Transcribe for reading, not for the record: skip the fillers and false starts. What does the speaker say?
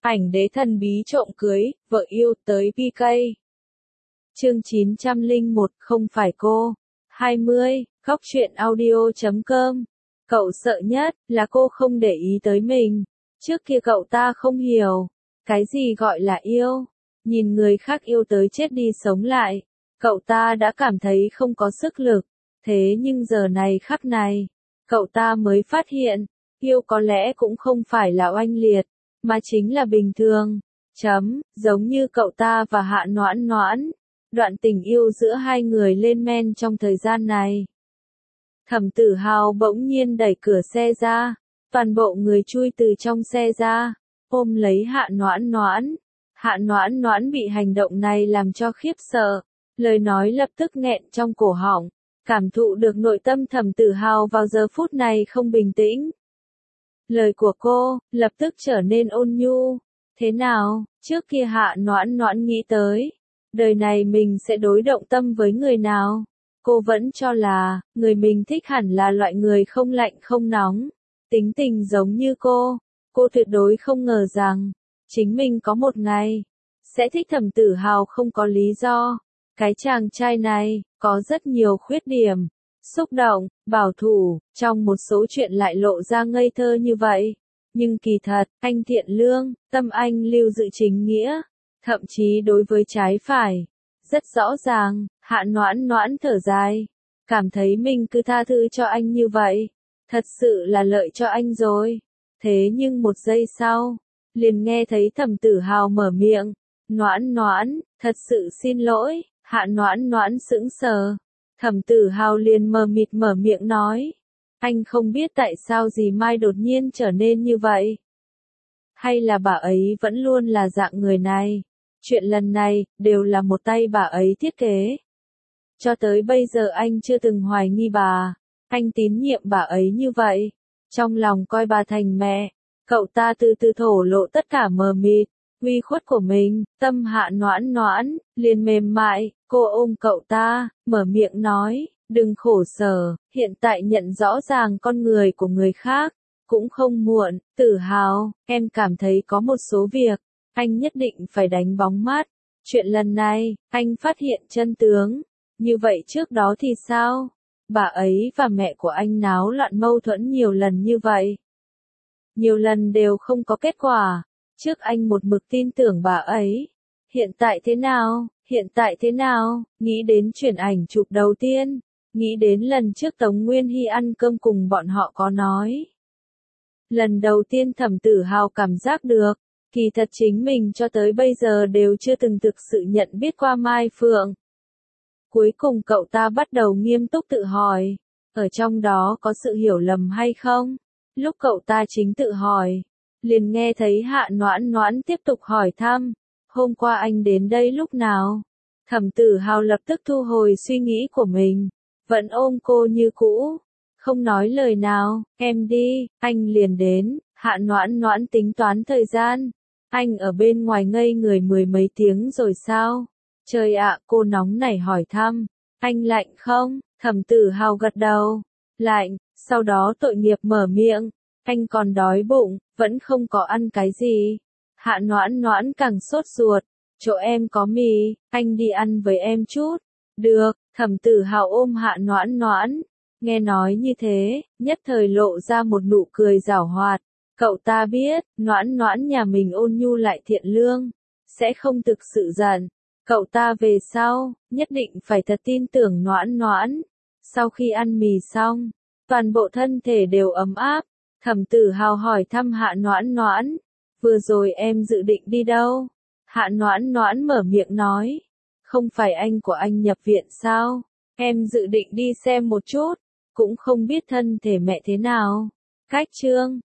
Ảnh đế thần bí trộm cưới, vợ yêu tới PK. Chương 901, không phải cô. 20, góc truyện audio.com. Cậu sợ nhất là cô không để ý tới mình. Trước kia cậu ta không hiểu. Cái gì gọi là yêu? Nhìn người khác yêu tới chết đi sống lại. Cậu ta đã cảm thấy không có sức lực. Thế nhưng giờ này khắc này, cậu ta mới phát hiện, yêu có lẽ cũng không phải là oanh liệt, mà chính là bình thường. Giống như cậu ta và Hạ Noãn Noãn. Đoạn tình yêu giữa hai người lên men trong thời gian này. Thẩm Tử Hào bỗng nhiên đẩy cửa xe ra, toàn bộ người chui từ trong xe ra, ôm lấy Hạ Noãn Noãn. Hạ Noãn Noãn bị hành động này làm cho khiếp sợ, lời nói lập tức nghẹn trong cổ họng, cảm thụ được nội tâm Thẩm Tử Hào vào giờ phút này không bình tĩnh. Lời của cô lập tức trở nên ôn nhu. Thế nào, trước kia Hạ Noãn Noãn nghĩ tới, đời này mình sẽ đối động tâm với người nào? Cô vẫn cho là, người mình thích hẳn là loại người không lạnh không nóng, tính tình giống như cô. Cô tuyệt đối không ngờ rằng, chính mình có một ngày, sẽ thích Thẩm Tử Hào không có lý do. Cái chàng trai này, có rất nhiều khuyết điểm, xúc động, bảo thủ, trong một số chuyện lại lộ ra ngây thơ như vậy. Nhưng kỳ thật, anh thiện lương, tâm anh lưu giữ chính nghĩa, thậm chí đối với trái phải, rất rõ ràng. Hạ Noãn Noãn thở dài, cảm thấy mình cứ tha thứ cho anh như vậy, thật sự là lợi cho anh rồi. Thế nhưng một giây sau, liền nghe thấy Thẩm Tử Hào mở miệng, Noãn Noãn, thật sự xin lỗi. Hạ Noãn Noãn sững sờ, Thẩm Tử Hào liền mờ mịt mở miệng nói, anh không biết tại sao dì Mai đột nhiên trở nên như vậy. Hay là bà ấy vẫn luôn là dạng người này? Chuyện lần này, đều là một tay bà ấy thiết kế. Cho tới bây giờ anh chưa từng hoài nghi bà. Anh tín nhiệm bà ấy như vậy. Trong lòng coi bà thành mẹ. Cậu ta từ từ thổ lộ tất cả mờ mịt, uy khuất của mình. Tâm Hạ Noãn Noãn liền mềm mại. Cô ôm cậu ta, mở miệng nói, đừng khổ sở. Hiện tại nhận rõ ràng con người của người khác, cũng không muộn. Tử Hào, em cảm thấy có một số việc, anh nhất định phải đánh bóng mắt. Chuyện lần này, anh phát hiện chân tướng. Như vậy trước đó thì sao? Bà ấy và mẹ của anh náo loạn mâu thuẫn nhiều lần như vậy. Nhiều lần đều không có kết quả. Trước anh một mực tin tưởng bà ấy. Hiện tại thế nào? Hiện tại thế nào? Nghĩ đến chuyển ảnh chụp đầu tiên. Nghĩ đến lần trước Tống Nguyên Hy ăn cơm cùng bọn họ có nói. Lần đầu tiên Thẩm Tử Hào cảm giác được, kỳ thật chính mình cho tới bây giờ đều chưa từng thực sự nhận biết qua Mai Phượng. Cuối cùng cậu ta bắt đầu nghiêm túc tự hỏi, ở trong đó có sự hiểu lầm hay không? Lúc cậu ta chính tự hỏi, liền nghe thấy Hạ Noãn Noãn tiếp tục hỏi thăm, hôm qua anh đến đây lúc nào? Thẩm Tử Hào lập tức thu hồi suy nghĩ của mình, vẫn ôm cô như cũ, không nói lời nào. Em đi, anh liền đến. Hạ Noãn Noãn tính toán thời gian, anh ở bên ngoài ngây người mười mấy tiếng rồi sao? Trời ạ, cô nóng nảy hỏi thăm, anh lạnh không? Thẩm Tử Hào gật đầu, lạnh. Sau đó tội nghiệp mở miệng, anh còn đói bụng, vẫn không có ăn cái gì. Hạ Noãn Noãn càng sốt ruột, chỗ em có mì, anh đi ăn với em chút. Được. Thẩm Tử Hào ôm Hạ Noãn Noãn, nghe nói như thế, nhất thời lộ ra một nụ cười giảo hoạt. Cậu ta biết, Noãn Noãn nhà mình ôn nhu lại thiện lương, sẽ không thực sự giận. Cậu ta về sau, nhất định phải thật tin tưởng Noãn Noãn. Sau khi ăn mì xong, toàn bộ thân thể đều ấm áp. Thẩm Tử Hào hỏi thăm Hạ Noãn Noãn, vừa rồi em dự định đi đâu? Hạ Noãn Noãn mở miệng nói, không phải anh của anh nhập viện sao? Em dự định đi xem một chút, cũng không biết thân thể mẹ thế nào. Cách chương